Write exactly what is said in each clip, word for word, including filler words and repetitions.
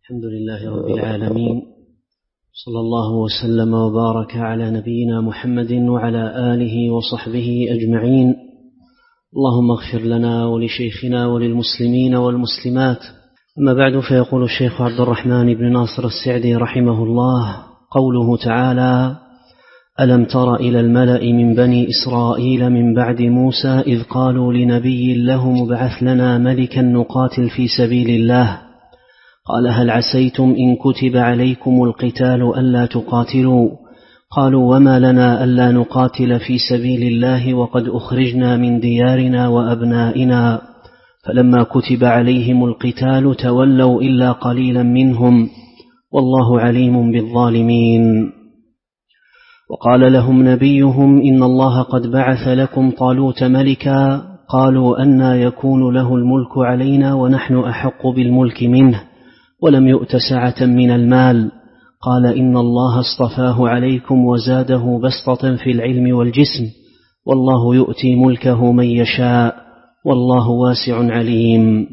الحمد لله رب العالمين، صلى الله وسلم وبارك على نبينا محمد وعلى آله وصحبه أجمعين. اللهم اغفر لنا ولشيخنا وللمسلمين والمسلمات. أما بعد، فيقول الشيخ عبد الرحمن بن ناصر السعدي رحمه الله: قوله تعالى: ألم تر إلى الملأ من بني إسرائيل من بعد موسى إذ قالوا لنبي له مبعث لنا ملكا نقاتل في سبيل الله، قال هل عسيتم إن كتب عليكم القتال ألا تقاتلوا؟ قالوا وما لنا ألا نقاتل في سبيل الله وقد أخرجنا من ديارنا وأبنائنا، فلما كتب عليهم القتال تولوا إلا قليلا منهم والله عليم بالظالمين. وقال لهم نبيهم إن الله قد بعث لكم طالوت ملكا، قالوا أنى يكون له الملك علينا ونحن أحق بالملك منه ولم يؤت سعة من المال، قال إن الله اصطفاه عليكم وزاده بسطة في العلم والجسم والله يؤتي ملكه من يشاء والله واسع عليم.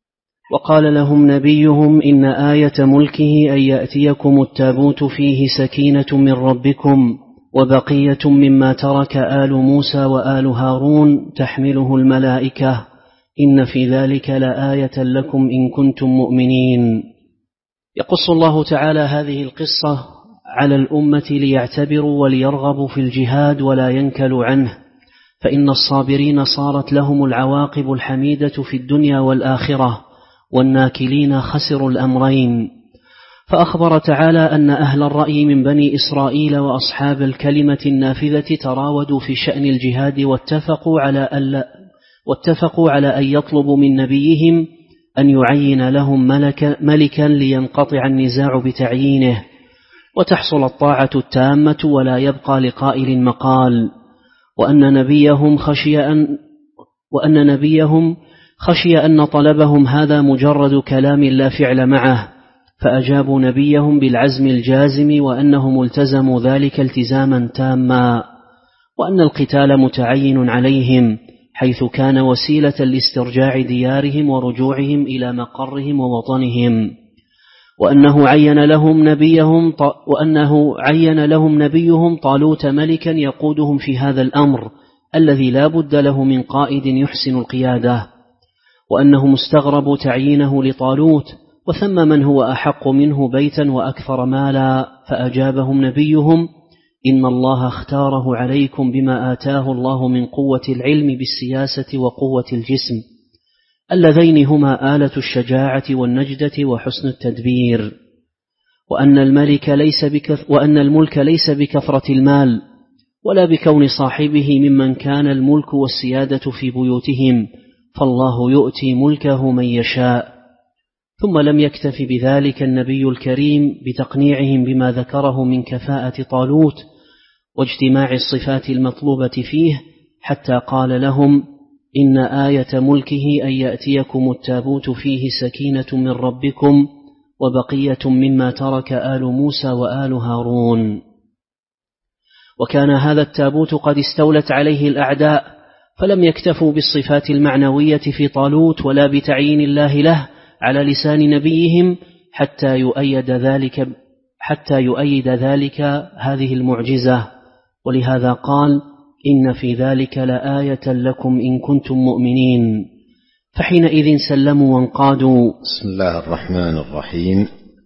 وقال لهم نبيهم إن آية ملكه أن يأتيكم التابوت فيه سكينة من ربكم وبقية مما ترك آل موسى وآل هارون تحمله الملائكة، إن في ذلك لآية لكم إن كنتم مؤمنين. يقص الله تعالى هذه القصة على الأمة ليعتبروا وليرغبوا في الجهاد ولا ينكلوا عنه، فإن الصابرين صارت لهم العواقب الحميدة في الدنيا والآخرة، والناكلين خسروا الأمرين. فأخبر تعالى أن أهل الرأي من بني إسرائيل وأصحاب الكلمة النافذة تراودوا في شأن الجهاد واتفقوا على ألا واتفقوا على أن يطلبوا من نبيهم أن يعين لهم ملك ملكا لينقطع النزاع بتعيينه وتحصل الطاعة التامة ولا يبقى لقائل مقال، وأن نبيهم خشي أن وأن نبيهم خشي أن طلبهم هذا مجرد كلام لا فعل معه، فأجابوا نبيهم بالعزم الجازم وأنهم التزموا ذلك التزاما تاما، وأن القتال متعين عليهم حيث كان وسيلة لاسترجاع ديارهم ورجوعهم إلى مقرهم ووطنهم، وأنه عين لهم نبيهم وأنه عين لهم نبيهم طالوت ملكا يقودهم في هذا الأمر الذي لا بد له من قائد يحسن القيادة، وأنهم استغربوا تعيينه لطالوت وثم من هو أحق منه بيتا وأكثر مالا، فأجابهم نبيهم إن الله اختاره عليكم بما آتاه الله من قوة العلم بالسياسة وقوة الجسم، اللذين هما آلة الشجاعة والنجدة وحسن التدبير، وأن الملك ليس بكث وأن الملك ليس بكثرة المال ولا بكون صاحبه ممن كان الملك والسيادة في بيوتهم، فالله يؤتي ملكه من يشاء. ثم لم يكتف بذلك النبي الكريم بتقنيعهم بما ذكره من كفاءة طالوت واجتماع الصفات المطلوبة فيه، حتى قال لهم إن آية ملكه أن يأتيكم التابوت فيه سكينة من ربكم وبقية مما ترك آل موسى وآل هارون. وكان هذا التابوت قد استولت عليه الأعداء، فلم يكتفوا بالصفات المعنوية في طالوت ولا بتعيين الله له على لسان نبيهم حتى يؤيد ذلك حتى يؤيد ذلك هذه المعجزة، ولهذا قال إن في ذلك لآية لكم إن كنتم مؤمنين، فحينئذ سلموا وانقادوا. بسم الله الرحمن الرحيم،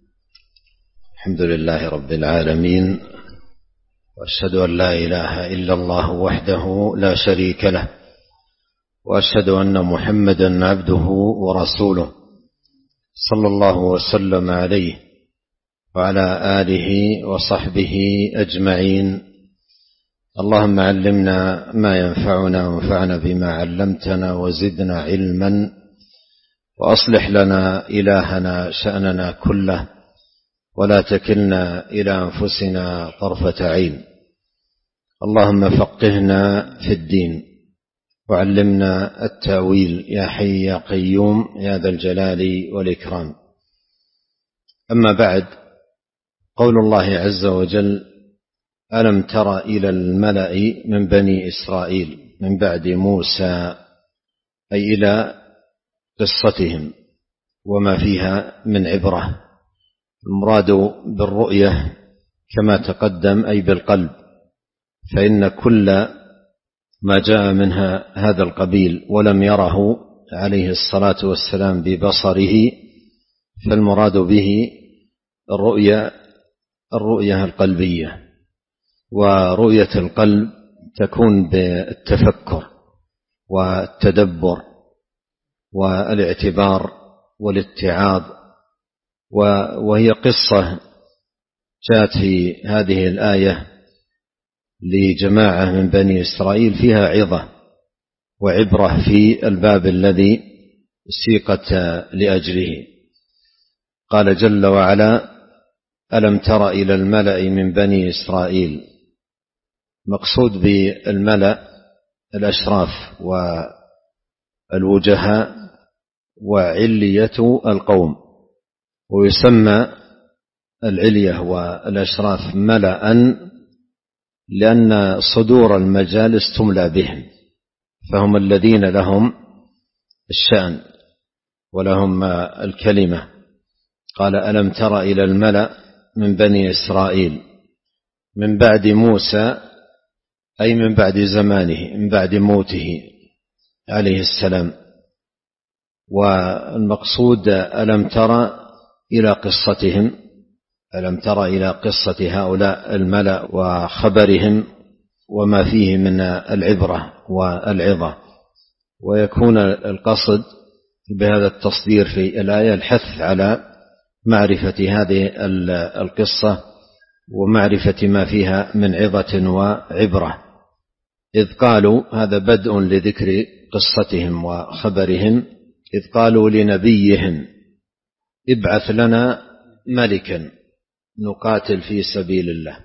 الحمد لله رب العالمين، وأشهد أن لا إله إلا الله وحده لا شريك له، وأشهد أن محمدا عبده ورسوله صلى الله وسلم عليه وعلى آله وصحبه أجمعين. اللهم علمنا ما ينفعنا وانفعنا بما علمتنا وزدنا علما، وأصلح لنا إلهنا شأننا كله ولا تكلنا إلى أنفسنا طرفة عين. اللهم فقهنا في الدين وعلمنا التأويل يا حي يا قيوم يا ذا الجلال والإكرام. أما بعد، قول الله عز وجل ألم تر إلى الملأ من بني إسرائيل من بعد موسى، أي إلى قصتهم وما فيها من عبرة المراد بالرؤية كما تقدم أي بالقلب، فإن كل ما جاء منها هذا القبيل ولم يره عليه الصلاة والسلام ببصره فالمراد به الرؤية الرؤية القلبية. ورؤية القلب تكون بالتفكر والتدبر والاعتبار والاتعاظ، وهي قصة جاءت في هذه الآية لجماعة من بني إسرائيل فيها عظة وعبرة في الباب الذي سيقت لأجله. قال جل وعلا: ألم تر إلى الملأ من بني إسرائيل. مقصود بالملأ الأشراف والوجهاء وعلية القوم، ويسمى العلية والأشراف ملأ لأن صدور المجالس تملى بهم، فهم الذين لهم الشأن ولهم الكلمة. قال: ألم تر إلى الملأ من بني إسرائيل من بعد موسى، أي من بعد زمانه، من بعد موته عليه السلام. والمقصود ألم تر إلى قصتهم، ألم تر إلى قصة هؤلاء الملأ وخبرهم وما فيه من العبرة والعظة. ويكون القصد بهذا التصدير في الآية الحث على معرفة هذه القصة ومعرفة ما فيها من عظة وعبرة. إذ قالوا، هذا بدء لذكر قصتهم وخبرهم، إذ قالوا لنبيهم: ابعث لنا ملكا نقاتل في سبيل الله.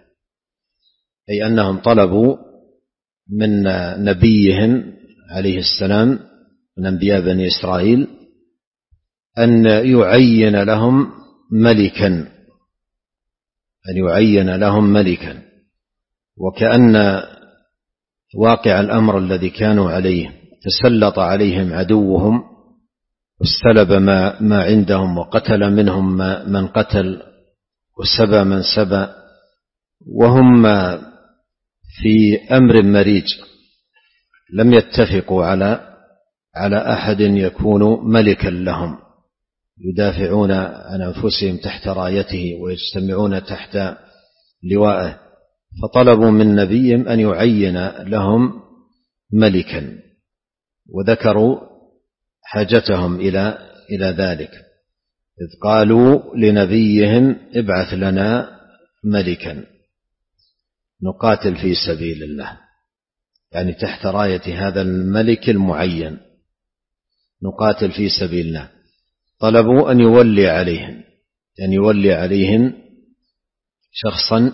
أي أنهم طلبوا من نبيهم عليه السلام من أنبياء بني إسرائيل أن يعين لهم ملكا، أن يعين لهم ملكا. وكأن واقع الأمر الذي كانوا عليه تسلط عليهم عدوهم واستلب ما, ما عندهم وقتل منهم من قتل وسبى من سبى، وهم في أمر مريج لم يتفقوا على على أحد يكون ملكا لهم، يدافعون عن أنفسهم تحت رايته ويجتمعون تحت لوائه، فطلبوا من نبيهم أن يعين لهم ملكا، وذكروا حاجتهم إلى إلى ذلك. إذ قالوا لنبيهم: ابعث لنا ملكا نقاتل في سبيل الله، يعني تحت راية هذا الملك المعين نقاتل في سبيل الله. طلبوا أن يولي عليهم، أن يولي عليهم شخصا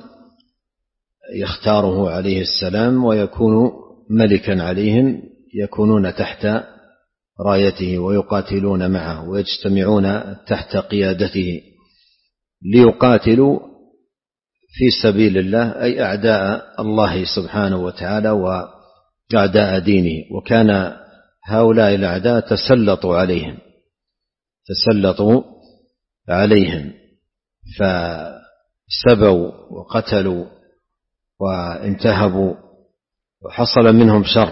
يختاره عليه السلام ويكون ملكا عليهم، يكونون تحت رايته ويقاتلون معه ويجتمعون تحت قيادته ليقاتلوا في سبيل الله، أي أعداء الله سبحانه وتعالى وأعداء دينه. وكان هؤلاء الأعداء تسلطوا عليهم تسلطوا عليهم فسبوا وقتلوا وانتهبوا وحصل منهم شر،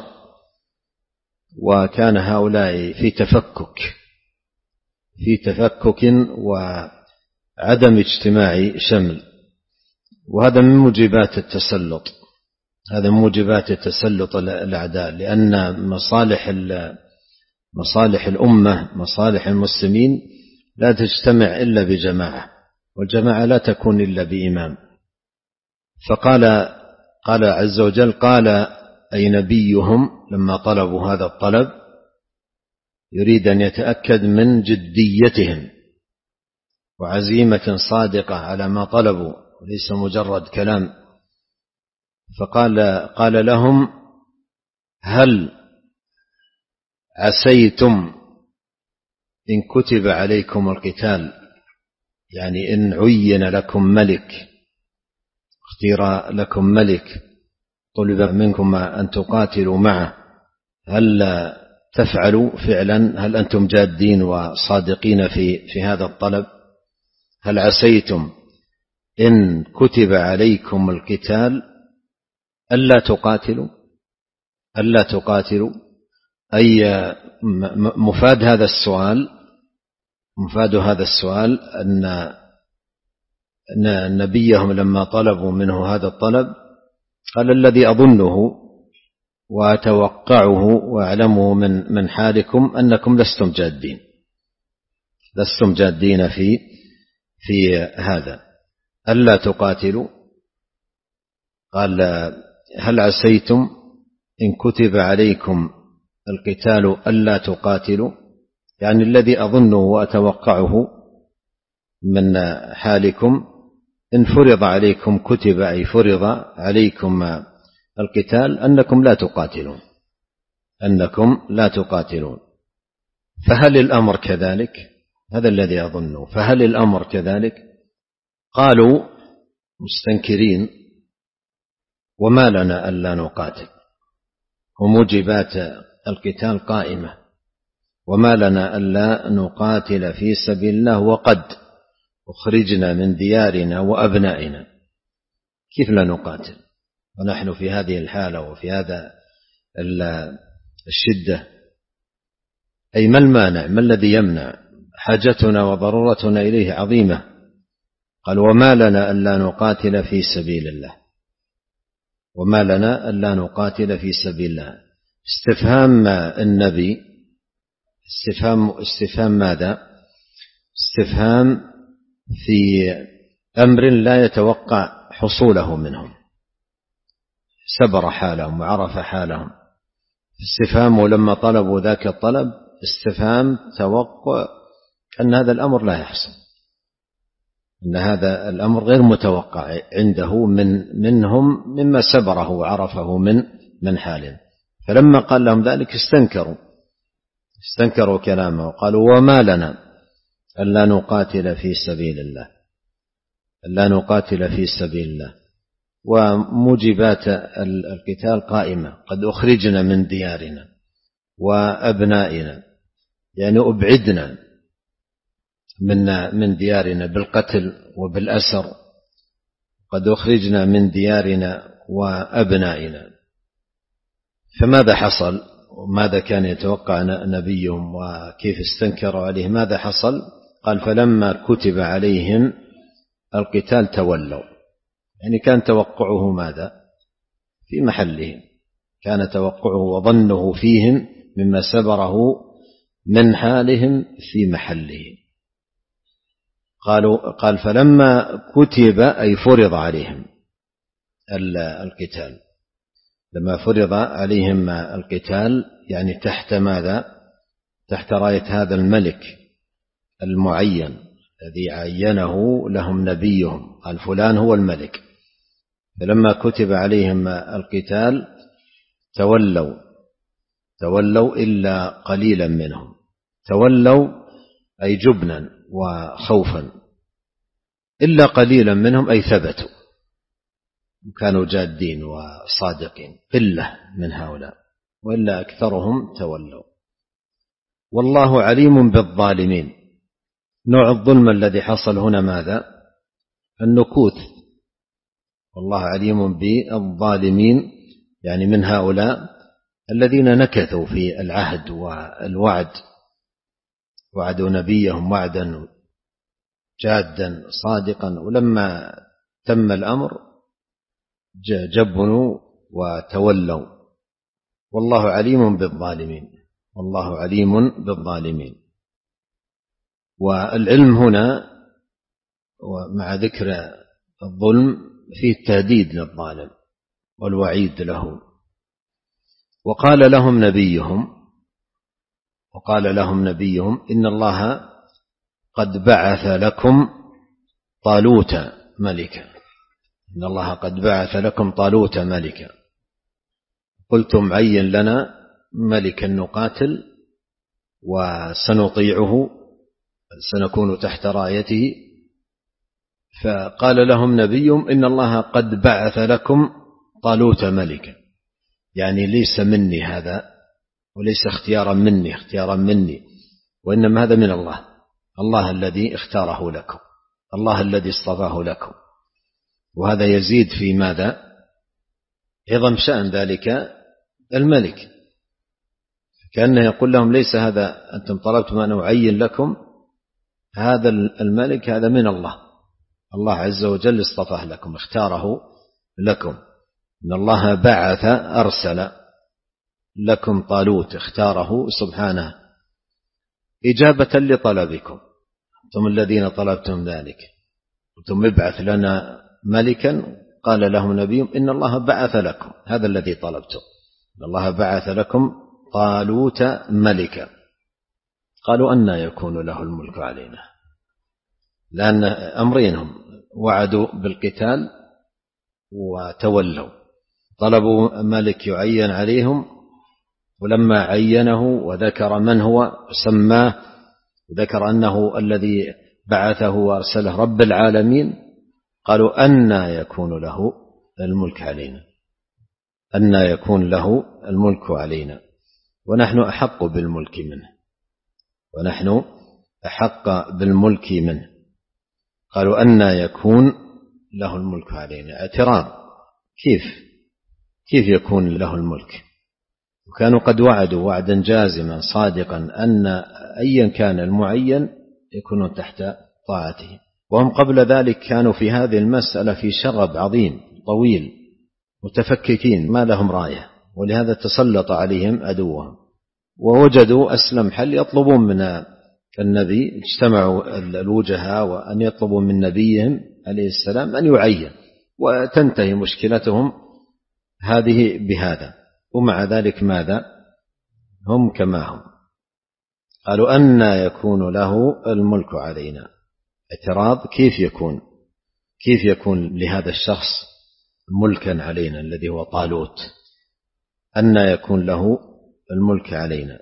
وكان هؤلاء في تفكك في تفكك وعدم اجتماع شمل. وهذا من موجبات التسلط هذا من موجبات التسلط الأعداء، لأن مصالح مصالح الأمة مصالح المسلمين لا تجتمع إلا بجماعة، والجماعة لا تكون إلا بإمام. فقال قال عز وجل: قال أي نبيهم، لما طلبوا هذا الطلب يريد أن يتأكد من جديتهم وعزيمة صادقة على ما طلبوا وليس مجرد كلام. فقال قال لهم: هل عسيتم إن كتب عليكم القتال، يعني إن عين لكم ملك، اختير لكم ملك، طلب منكم أن تقاتلوا معه، هل تفعلوا فعلا؟ هل أنتم جادين وصادقين في في هذا الطلب؟ هل عسيتم إن كتب عليكم القتال ألا تقاتلوا ألا تقاتلوا أي مفاد هذا السؤال مفاد هذا السؤال أن نبيهم لما طلبوا منه هذا الطلب قال الذي أظنه وأتوقعه وأعلمه من من حالكم أنكم لستم جادين لستم جادين في في هذا ألا تقاتلوا. قال هل عسيتم إن كتب عليكم القتال ألا تقاتلوا، يعني الذي أظنه وأتوقعه من حالكم إن فرض عليكم كتب أي فرض عليكم القتال أنكم لا تقاتلون أنكم لا تقاتلون. فهل الأمر كذلك؟ هذا الذي أظنه. فهل الأمر كذلك؟ قالوا مستنكرين وما لنا ألا نقاتل وموجبات القتال قائمة وما لنا ألا نقاتل في سبيل الله وقد أخرجنا من ديارنا وأبنائنا، كيف لا نقاتل ونحن في هذه الحالة وفي هذا الشدة؟ أي ما المانع؟ ما الذي يمنع؟ حاجتنا وضرورتنا إليه عظيمة. قال وما لنا ألا نقاتل في سبيل الله وما لنا ألا نقاتل في سبيل الله. استفهام النبي استفهام استفهام ماذا؟ استفهام في أمر لا يتوقع حصوله منهم، سبر حالهم وعرف حالهم. استفهامه لما طلبوا ذاك الطلب استفهام توقع أن هذا الأمر لا يحصل، أن هذا الأمر غير متوقع عنده من منهم مما سبره وعرفه من من حاله. فلما قال لهم ذلك استنكروا استنكروا كلامه وقالوا وما لنا ألا نقاتل في سبيل الله ألا نقاتل في سبيل الله وموجبات القتال قائمة، قد أخرجنا من ديارنا وأبنائنا، يعني أبعدنا من من ديارنا بالقتل وبالأسر، قد أخرجنا من ديارنا وأبنائنا. فماذا حصل وماذا كان يتوقع نبيهم وكيف استنكروا عليه؟ ماذا حصل؟ قال فلما كتب عليهم القتال تولوا، يعني كان توقعه ماذا؟ في محله، كان توقعه وظنه فيهم مما سبره من حالهم في محله. قالوا قال فلما كتب أي فرض عليهم القتال، لما فرض عليهم القتال يعني تحت ماذا؟ تحت راية هذا الملك المعين الذي عينه لهم نبيهم، قال فلان هو الملك. فلما كتب عليهم القتال تولوا تولوا إلا قليلا منهم. تولوا أي جبنا وخوفا، إلا قليلا منهم أي ثبتوا كانوا جادين وصادقين، قلة من هؤلاء، وإلا أكثرهم تولوا. والله عليم بالظالمين. نوع الظلم الذي حصل هنا ماذا؟ النكوث. والله عليم بالظالمين، يعني من هؤلاء الذين نكثوا في العهد والوعد، وعدوا نبيهم وعدا جادا صادقا، ولما تم الأمر جبنوا وتولوا. والله عليم بالظالمين والله عليم بالظالمين. والعلم هنا ومع ذكر الظلم فيه التهديد للظالم والوعيد له. وقال لهم نبيهم وقال لهم نبيهم إن الله قد بعث لكم طالوت ملكا إن الله قد بعث لكم طالوت ملكا قلتم عين لنا ملكا نقاتل وسنطيعه سنكون تحت رايته. فقال لهم نبيهم إن الله قد بعث لكم طالوت ملكا، يعني ليس مني هذا وليس اختيارا مني اختيارا مني وإنما هذا من الله، الله الذي اختاره لكم الله الذي اصطفاه لكم. وهذا يزيد في ماذا؟ عظم شأن ذلك الملك، كأنه يقول لهم ليس هذا أنتم طلبتم أن أعين لكم، هذا الملك هذا من الله، الله عز وجل اصطفاه لكم، اختاره لكم. إن الله بعث أرسل لكم طالوت، اختاره سبحانه إجابة لطلبكم، أنتم الذين طلبتم ذلك، أنتم ابعث لنا ملكا. قال لهم نبيهم إن الله بعث لكم هذا الذي طلبتم، إن الله بعث لكم طالوت ملكا. قالوا أنى يكون له الملك علينا، لأن أمرينهم وعدوا بالقتال وتولوا، طلبوا ملك يعين عليهم، ولما عينه وذكر من هو سماه وذكر أنه الذي بعثه وأرسله رب العالمين، قالوا أنى يكون له الملك علينا، أنى يكون له الملك علينا ونحن أحق بالملك منه، ونحن أحق بالملك منه. قالوا أنى يكون له الملك علينا، اعتراض، كيف كيف يكون له الملك؟ وكانوا قد وعدوا وعدا جازما صادقا أن أيا كان المعين يكونون تحت طاعته، وهم قبل ذلك كانوا في هذه المسألة في شغب عظيم طويل، متفككين ما لهم راية، ولهذا تسلط عليهم عدوهم، ووجدوا أسلم حل يطلبون من النبي، اجتمعوا الوجهاء وأن يطلبوا من نبيهم عليه السلام أن يعين وتنتهي مشكلتهم هذه بهذا. ومع ذلك ماذا؟ هم كما هم، قالوا أنى يكون له الملك علينا، اعتراض، كيف يكون كيف يكون لهذا الشخص ملكا علينا الذي هو طالوت؟ أنى يكون له الملك علينا.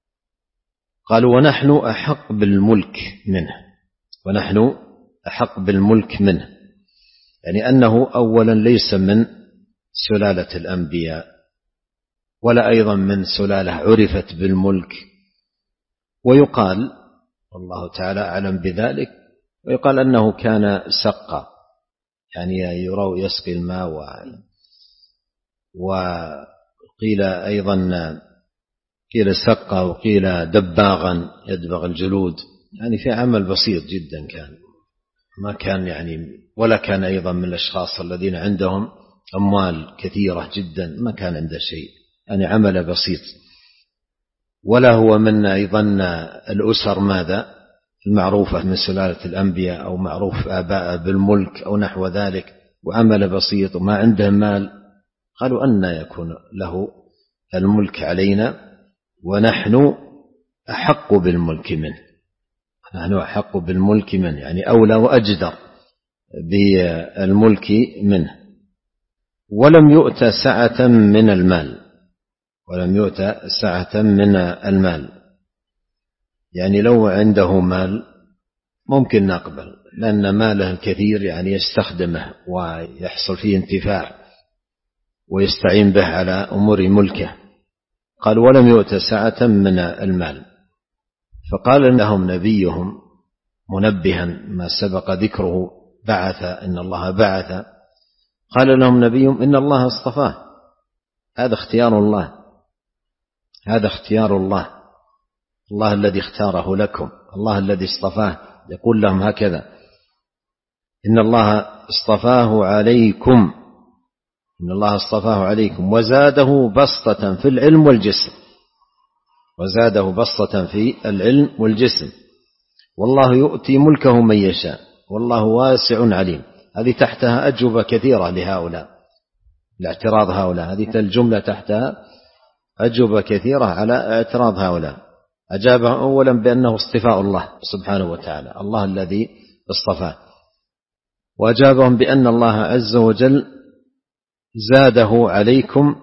قالوا ونحن أحق بالملك منه، ونحن أحق بالملك منه، يعني أنه أولا ليس من سلالة الأنبياء، ولا أيضا من سلالة عرفت بالملك، ويقال والله تعالى أعلم بذلك، ويقال أنه كان سقا، يعني يروا يسقي الماء، وقيل أيضا قيل سقا وقيل دباغا يدبغ الجلود، يعني في عمل بسيط جدا كان، ما كان يعني، ولا كان أيضا من الأشخاص الذين عندهم أموال كثيرة جدا، ما كان عنده شيء، يعني عمل بسيط. ولا هو من أيضا الأسر ماذا المعروفة من سلالة الأنبياء، أو معروف آباء بالملك أو نحو ذلك، وعمل بسيط وما عنده مال. قالوا أنى يكون له الملك علينا ونحن أحق بالملك منه، نحن أحق بالملك منه، يعني أولى وأجدر بالملك منه. ولم يؤت سعة من المال، ولم يؤت سعة من المال، يعني لو عنده مال ممكن نقبل، لأن ماله الكثير يعني يستخدمه ويحصل فيه انتفاع ويستعين به على أمور ملكه. قال ولم يؤت سعة من المال. فقال لهم نبيهم منبها ما سبق ذكره، بعث إن الله بعث، قال لهم نبيهم إن الله اصطفاه، هذا اختيار الله، هذا اختيار الله، الله الذي اختاره لكم، الله الذي اصطفاه، يقول لهم هكذا إن الله اصطفاه عليكم، إن الله اصطفاه عليكم وزاده بسطة في العلم والجسم، وزاده بسطة في العلم والجسم، والله يؤتي ملكه من يشاء والله واسع عليم. هذه تحتها أجوبة كثيرة لهؤلاء، لاعتراض هؤلاء، هذه الجملة تحتها أجوبة كثيرة على اعتراض هؤلاء. أجابهم أولا بأنه اصطفاء الله سبحانه وتعالى، الله الذي اصطفاه، وأجابهم بأن الله عز وجل زاده عليكم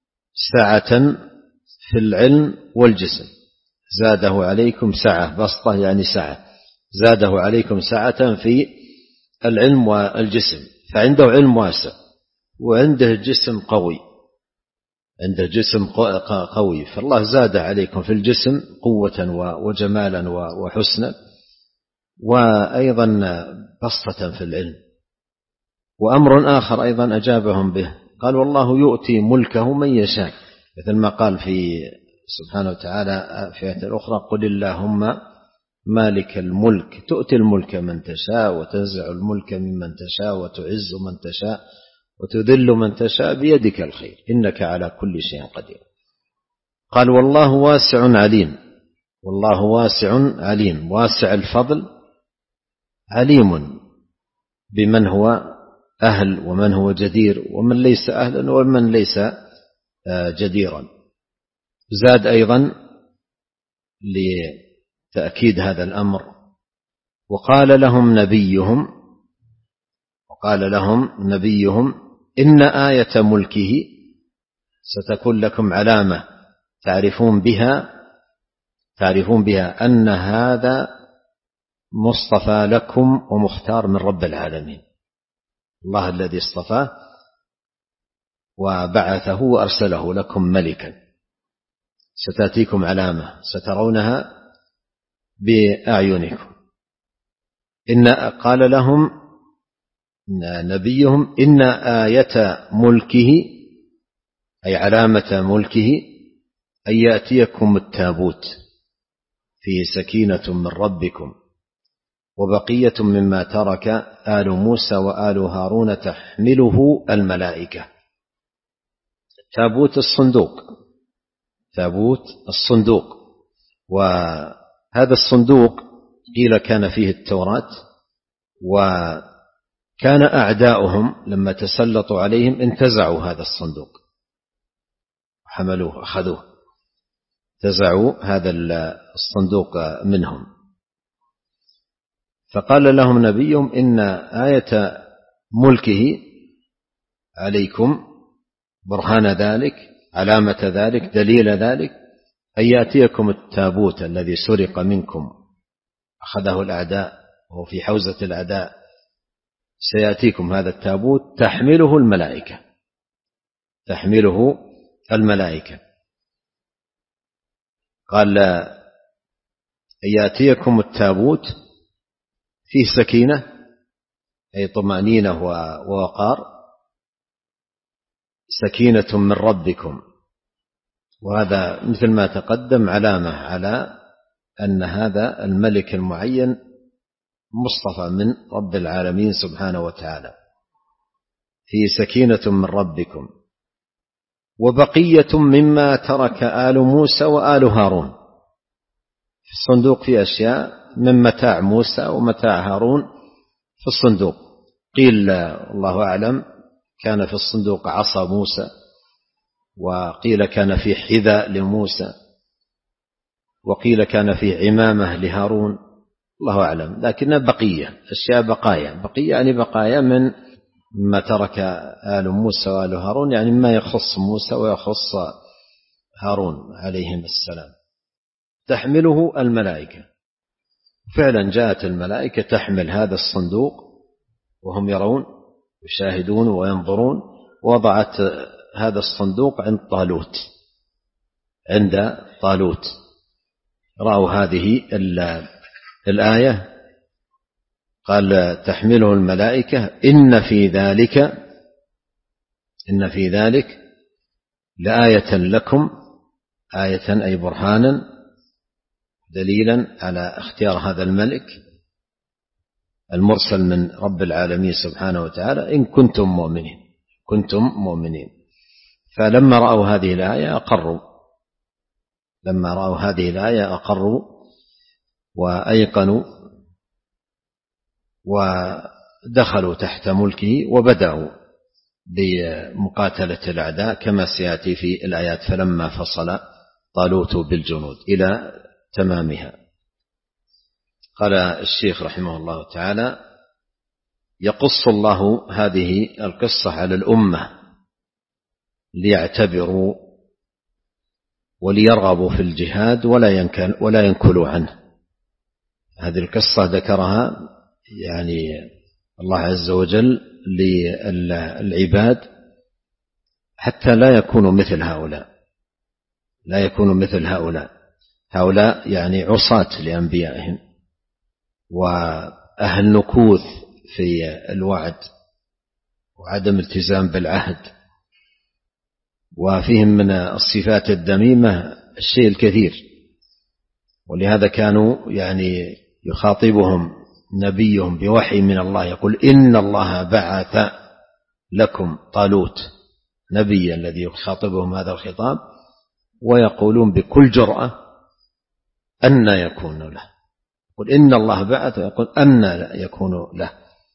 سعة في العلم والجسم، زاده عليكم سعة، بسطة يعني سعة، زاده عليكم سعة في العلم والجسم، فعنده علم واسع وعنده جسم قوي، عنده جسم قوي، فالله زاد عليكم في الجسم قوة وجمالا وحسنا، وأيضا بسطة في العلم. وأمر آخر أيضا أجابهم به، قال والله يؤتي ملكه من يشاء، مثل ما قال في سبحانه وتعالى في آية الأخرى قل اللهم مالك الملك تؤتي الملك من تشاء وتنزع الملك ممن تشاء وتعز من تشاء وتذل من تشاء بيدك الخير إنك على كل شيء قدير. قال والله واسع عليم، والله واسع عليم، واسع الفضل، عليم بمن هو أهل ومن هو جدير ومن ليس أهلا ومن ليس جديرا. زاد أيضا لتأكيد هذا الأمر وقال لهم نبيهم وقال لهم نبيهم إن آية ملكه ستكون لكم علامة تعرفون بها تعرفون بها أن هذا مصطفى لكم ومختار من رب العالمين، الله الذي اصطفاه وبعثه وأرسله لكم ملكا، ستأتيكم علامة سترونها بأعينكم. إن قال لهم نبيهم إن آية ملكه أي علامة ملكه أن يأتيكم التابوت فيه سكينة من ربكم وبقية مما ترك آل موسى وآل هارون تحمله الملائكة. تابوت الصندوق، تابوت الصندوق، وهذا الصندوق قيل كان فيه التوراة، وكان أعداؤهم لما تسلطوا عليهم انتزعوا هذا الصندوق حملوه أخذوه، انتزعوا هذا الصندوق منهم. فقال لهم نبيهم إن آية ملكه عليكم برهان ذلك علامة ذلك دليل ذلك أن يأتيكم التابوت الذي سرق منكم أخذه الأعداء وهو في حوزة الأعداء، سيأتيكم هذا التابوت تحمله الملائكة تحمله الملائكة. قال يأتيكم التابوت فيه سكينة أي طمأنينة ووقار، سكينة من ربكم، وهذا مثل ما تقدم علامة على أن هذا الملك المعين مصطفى من رب العالمين سبحانه وتعالى. فيه سكينة من ربكم وبقية مما ترك آل موسى وآل هارون. في الصندوق في أشياء من متاع موسى ومتاع هارون في الصندوق، قيل الله أعلم كان في الصندوق عصا موسى، وقيل كان في حذاء لموسى، وقيل كان في عمامة لهارون، الله أعلم، لكن بقية أشياء بقايا بقية يعني بقايا من ما ترك آل موسى وآل هارون، يعني ما يخص موسى ويخص هارون عليهم السلام. تحمله الملائكة، فعلا جاءت الملائكة تحمل هذا الصندوق وهم يرون يشاهدون وينظرون، وضعت هذا الصندوق عند طالوت عند طالوت رأوا هذه الآية. قال تحمله الملائكة إن في ذلك إن في ذلك لآية لكم، آية أي برهانا دليلا على اختيار هذا الملك المرسل من رب العالمين سبحانه وتعالى إن كنتم مؤمنين كنتم مؤمنين. فلما رأوا هذه الآية أقروا لما رأوا هذه الآية أقروا وأيقنوا ودخلوا تحت ملكه وبدأوا بمقاتلة الأعداء كما سيأتي في الآيات. فلما فصل طالوت بالجنود إلى تمامها. قال الشيخ رحمه الله تعالى يقص الله هذه القصة على الأمة ليعتبروا وليرغبوا في الجهاد ولا ينكلوا عنه. هذه القصة ذكرها يعني الله عز وجل للعباد حتى لا يكونوا مثل هؤلاء لا يكونوا مثل هؤلاء هؤلاء يعني عصاة لأنبيائهم وأهل نكوث في الوعد وعدم التزام بالعهد، وفيهم من الصفات الذميمة الشيء الكثير. ولهذا كانوا يعني يخاطبهم نبيهم بوحي من الله، يقول إن الله بعث لكم طالوت، نبي الذي يخاطبهم هذا الخطاب، ويقولون بكل جرأة أن يكون له، يقول إن الله بعث، ويقول أن يكون له.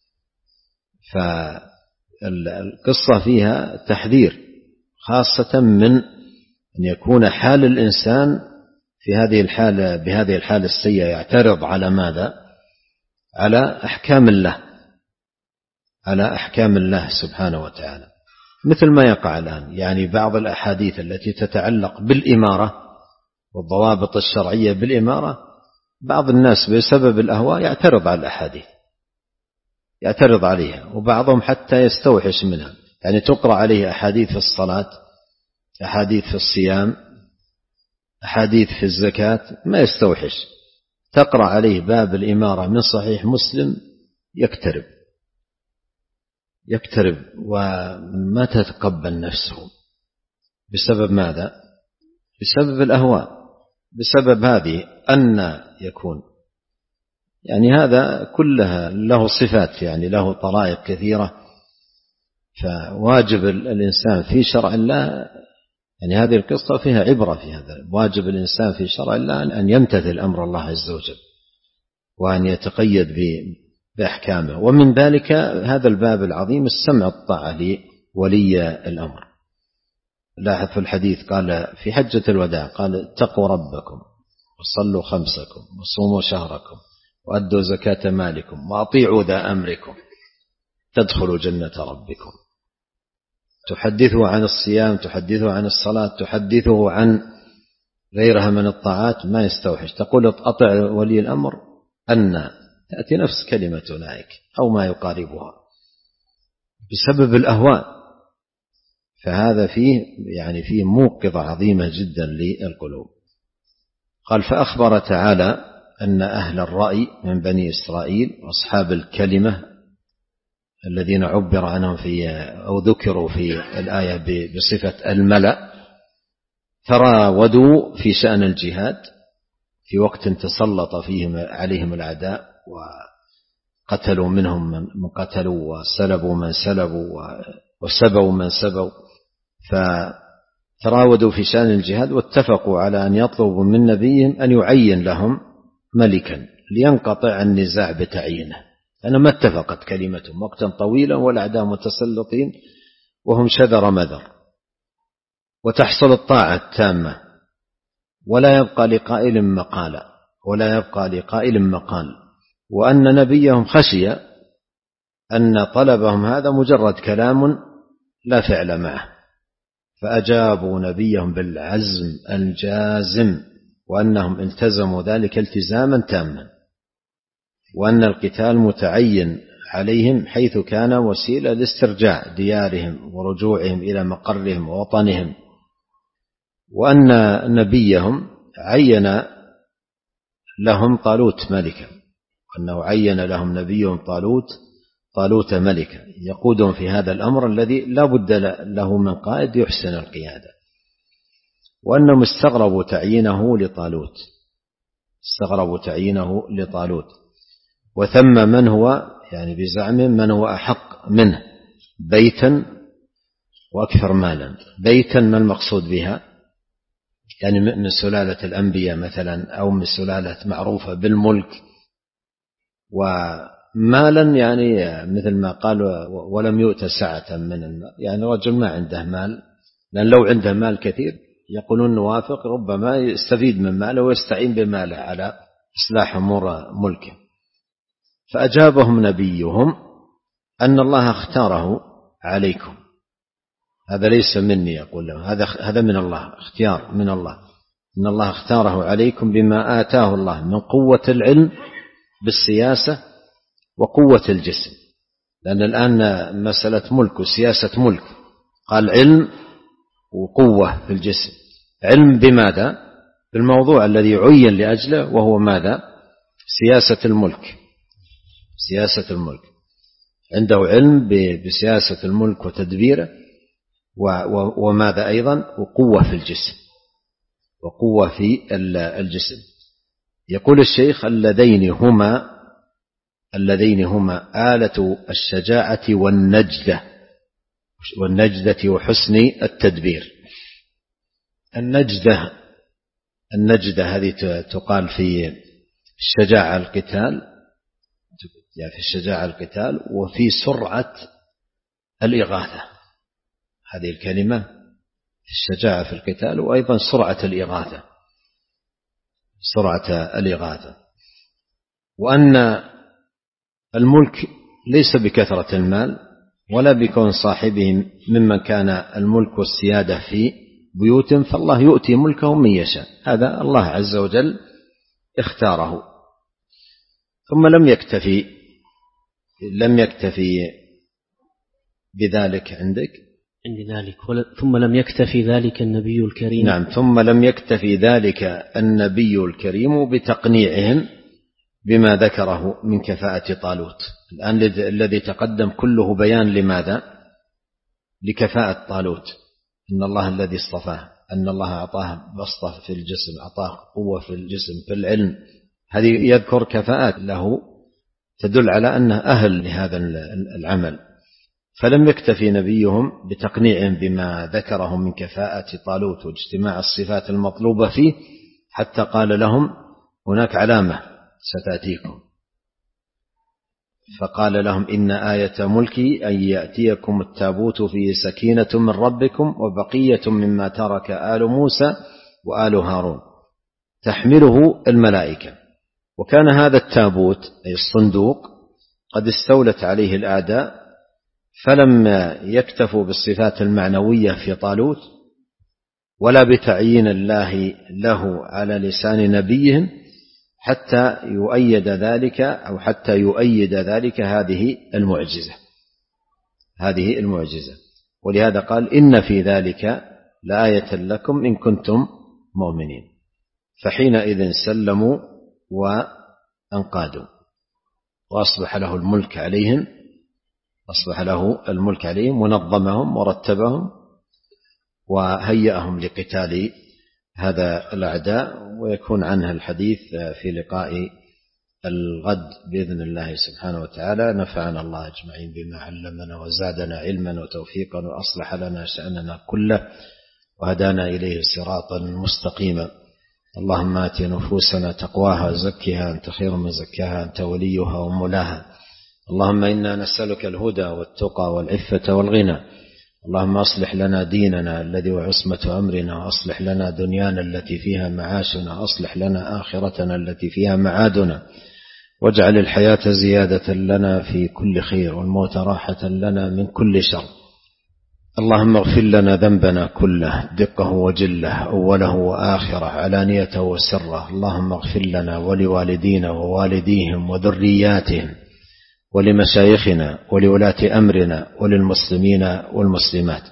فالقصة فيها تحذير، خاصة من أن يكون حال الإنسان في هذه الحالة بهذه الحالة السيئة يعترض على ماذا؟ على أحكام الله، على أحكام الله سبحانه وتعالى، مثل ما يقع الآن. يعني بعض الأحاديث التي تتعلق بالإمارة والضوابط الشرعية بالإمارة، بعض الناس بسبب الأهواء يعترض على الأحاديث، يعترض عليها، وبعضهم حتى يستوحش منها. يعني تقرأ عليه أحاديث في الصلاة، أحاديث في الصيام، أحاديث في الزكاة، ما يستوحش. تقرأ عليه باب الإمارة من صحيح مسلم يكترب يكترب وما تتقبل نفسه. بسبب ماذا؟ بسبب الأهواء، بسبب هذه أن يكون. يعني هذا كلها له صفات، يعني له طرائق كثيرة. فواجب الإنسان في شرع الله، يعني هذه القصة فيها عبرة في هذا. واجب الإنسان في شرع الله أن يمتثل أمر الله عز وجل، وأن يتقيد بأحكامه. ومن ذلك هذا الباب العظيم السمع الطاعة لولي الأمر. لاحظ في الحديث قال في حجة الوداع قال اتقوا ربكم وصلوا خمسكم وصوموا شهركم وأدوا زكاة مالكم وأطيعوا ذا أمركم تدخلوا جنة ربكم. تحدثه عن الصيام، تحدثه عن الصلاة، تحدثه عن غيرها من الطاعات، ما يستوحش. تقول أطع ولي الأمر أن تأتي نفس كلمة أولئك أو ما يقاربها بسبب الأهواء. فهذا فيه يعني فيه موقظة عظيمة جدا للقلوب. قال فأخبر تعالى أن أهل الرأي من بني إسرائيل وأصحاب الكلمة الذين عبر عنهم في أو ذكروا في الآية بصفة الملأ تراودوا في شأن الجهاد في وقت تسلط فيهم عليهم الأعداء وقتلوا منهم من قتلوا وسلبوا من سلبوا وسبوا من سبوا. فتراودوا في شأن الجهاد واتفقوا على أن يطلبوا من نبيهم أن يعين لهم ملكا لينقطع النزاع بتعيينه، لأن ما اتفقت كلمتهم وقتا طويلا والأعداء متسلطين وهم شذر مذر، وتحصل الطاعة التامة ولا يبقى لقائل مقالا ولا يبقى لقائل مقال. وأن نبيهم خشي أن طلبهم هذا مجرد كلام لا فعل معه، فأجابوا نبيهم بالعزم الجازم، وأنهم التزموا ذلك التزاما تاما، وأن القتال متعين عليهم حيث كان وسيلة لاسترجاع ديارهم ورجوعهم إلى مقرهم ووطنهم. وأن نبيهم عين لهم طالوت ملكا، وأنه عين لهم نبيهم طالوت طالوت ملكا يقودهم في هذا الأمر الذي لا بد له من قائد يحسن القيادة. وأنهم استغربوا تعيينه لطالوت استغربوا تعيينه لطالوت وثم من هو يعني بزعم من هو أحق منه بيتا وأكثر مالا. بيتا ما المقصود بها؟ يعني من سلالة الأنبياء مثلا، أو من سلالة معروفة بالملك. ومالا يعني مثل ما قال ولم يؤت سعة من المال، يعني رجل ما عنده مال، لأن لو عنده مال كثير يقولون نوافق ربما يستفيد من ماله ويستعين بماله على إصلاح أمور ملكه. فأجابهم نبيهم أن الله اختاره عليكم، هذا ليس مني يقول له، هذا هذا من الله، اختيار من الله، إن الله اختاره عليكم بما آتاه الله من قوة العلم بالسياسة وقوة الجسم. لأن الآن مسألة ملك وسياسة ملك، قال علم وقوة في الجسم. علم بماذا؟ بالموضوع الذي عين لأجله، وهو ماذا؟ سياسة الملك سياسة الملك عنده علم بسياسة الملك وتدبيره، وماذا أيضا وقوة في الجسم وقوة في الجسم. يقول الشيخ اللذين هما اللذين هما آلة الشجاعة والنجدة والنجدة وحسن التدبير. النجدة النجدة هذه تقال في الشجاعة القتال يعني في الشجاعة القتال وفي سرعة الإغاثة. هذه الكلمة في الشجاعة في القتال وأيضا سرعة الإغاثة سرعة الإغاثة. وأن الملك ليس بكثرة المال ولا بكون صاحبه ممن كان الملك والسيادة في بيوت، فالله يؤتي ملكه من يشاء، هذا الله عز وجل اختاره. ثم لم يكتفي لم يكتفي بذلك عندك عند ذلك ثم لم يكتفي ذلك النبي الكريم. نعم، ثم لم يكتفي ذلك النبي الكريم بتقنيعهم بما ذكره من كفاءة طالوت. الآن الذي تقدم كله بيان لماذا؟ لكفاءة طالوت، إن الله الذي اصطفاه، أن الله أعطاه بسطة في الجسم، أعطاه قوة في الجسم في العلم، هذه يذكر كفاءات له تدل على أنه أهل لهذا العمل. فلم يكتفي نبيهم بتقنيعهم بما ذكره من كفاءة طالوت واجتماع الصفات المطلوبة فيه، حتى قال لهم هناك علامة ستأتيكم، فقال لهم إن آية ملكي أن يأتيكم التابوت فيه سكينة من ربكم وبقية مما ترك آل موسى وآل هارون تحمله الملائكة. وكان هذا التابوت أي الصندوق قد استولت عليه الأعداء، فلم يكتفوا بالصفات المعنوية في طالوت ولا بتعيين الله له على لسان نبيهم حتى يؤيد ذلك أو حتى يؤيد ذلك هذه المعجزة هذه المعجزة ولهذا قال إن في ذلك لآية لكم إن كنتم مؤمنين. فحينئذ سلموا وانقادوا وأصبح له الملك عليهم أصبح له الملك عليهم ونظمهم ورتبهم وهيأهم لقتال هذا الأعداء. ويكون عنها الحديث في لقاء الغد بإذن الله سبحانه وتعالى. نفعنا الله أجمعين بما علمنا وزادنا علما وتوفيقا وأصلح لنا شأننا كله وهدانا إليه صراطا مستقيما. اللهم آت نفوسنا تقواها وزكها أنت خير من زكاها أنت وليها ومولاها. اللهم إنا نسألك الهدى والتقى والعفة والغنى. اللهم أصلح لنا ديننا الذي هو عصمة أمرنا، وأصلح لنا دنيانا التي فيها معاشنا، أصلح لنا آخرتنا التي فيها معادنا، واجعل الحياة زيادة لنا في كل خير والموت راحة لنا من كل شر. اللهم اغفر لنا ذنبنا كله دقه وجله أوله وآخره علانيته وسره. اللهم اغفر لنا ولوالدينا ووالديهم وذرياتهم ولمشايخنا ولولاة أمرنا وللمسلمين والمسلمات.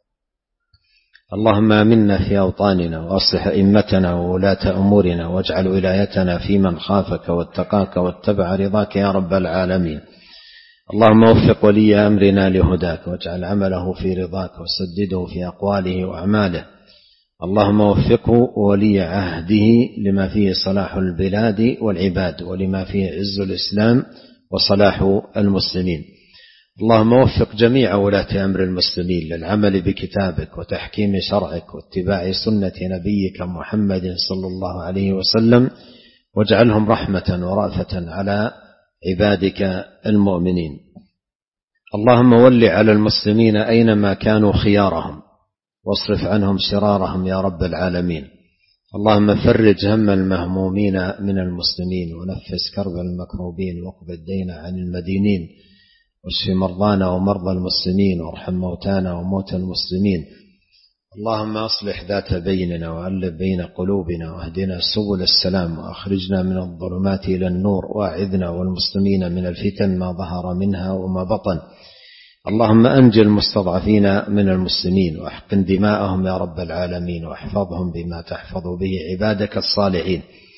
اللهم آمنا في أوطاننا وأصلح أئمتنا وولاة أمورنا واجعل ولايتنا في من خافك واتقاك واتبع رضاك يا رب العالمين. اللهم وفق ولي أمرنا لهداك واجعل عمله في رضاك وسدده في أقواله وأعماله. اللهم وفقه ولي عهده لما فيه صلاح البلاد والعباد ولما فيه عز الإسلام وصلاح المسلمين. اللهم وفق جميع ولاة أمر المسلمين للعمل بكتابك وتحكيم شرعك واتباع سنة نبيك محمد صلى الله عليه وسلم واجعلهم رحمة ورأفة على عبادك المؤمنين. اللهم ول على المسلمين أينما كانوا خيارهم واصرف عنهم شرارهم يا رب العالمين. اللهم فرج هم المهمومين من المسلمين ونفس كرب المكروبين واقض الدين عن المدينين واشف مرضانا ومرضى المسلمين وارحم موتانا وموتى المسلمين. اللهم أصلح ذات بيننا وألف بين قلوبنا واهدنا سبل السلام وأخرجنا من الظلمات إلى النور وأعذنا والمسلمين من الفتن ما ظهر منها وما بطن. اللهم أنجِ المستضعفين من المسلمين واحقن دماءهم يا رب العالمين واحفظهم بما تحفظ به عبادك الصالحين.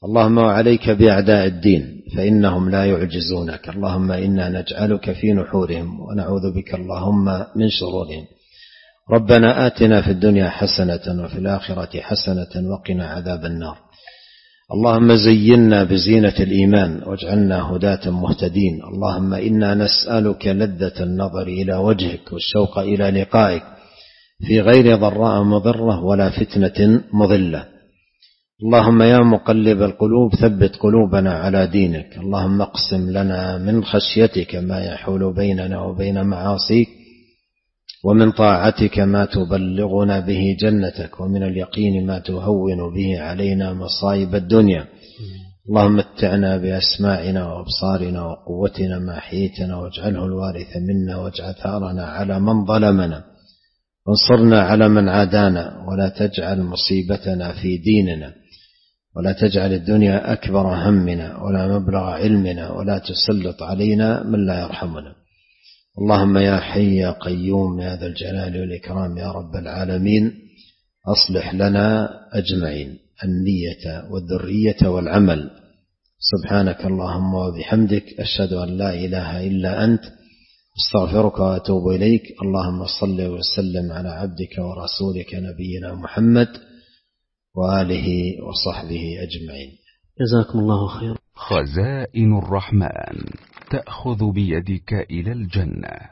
اللهم وعليك بأعداء الدين فإنهم لا يعجزونك. اللهم إنا نجعلك في نحورهم ونعوذ بك اللهم من شرورهم. ربنا آتنا في الدنيا حسنة وفي الآخرة حسنة وقنا عذاب النار. اللهم زينا بزينة الإيمان واجعلنا هداة مهتدين. اللهم إنا نسألك لذة النظر إلى وجهك والشوق إلى لقائك في غير ضراء مضرة ولا فتنة مضلة. اللهم يا مقلب القلوب ثبت قلوبنا على دينك. اللهم اقسم لنا من خشيتك ما يحول بيننا وبين معاصيك، ومن طاعتك ما تبلغنا به جنتك، ومن اليقين ما تهون به علينا مصائب الدنيا. اللهم متعنا بأسماعنا وأبصارنا وقوتنا ما أحييتنا، واجعله الوارث منا، واجعل ثارنا على من ظلمنا، وانصرنا على من عادانا، ولا تجعل مصيبتنا في ديننا، ولا تجعل الدنيا أكبر همنا ولا مبلغ علمنا، ولا تسلط علينا من لا يرحمنا. اللهم يا حي يا قيوم يا ذا الجلال والإكرام يا رب العالمين، أصلح لنا أجمعين النية والذرية والعمل. سبحانك اللهم وبحمدك، أشهد أن لا إله إلا أنت، استغفرك وأتوب إليك. اللهم صل وسلم على عبدك ورسولك نبينا محمد وآله وصحبه أجمعين. جزاكم الله خير. خزائن الرحمن تأخذ بيدك إلى الجنة.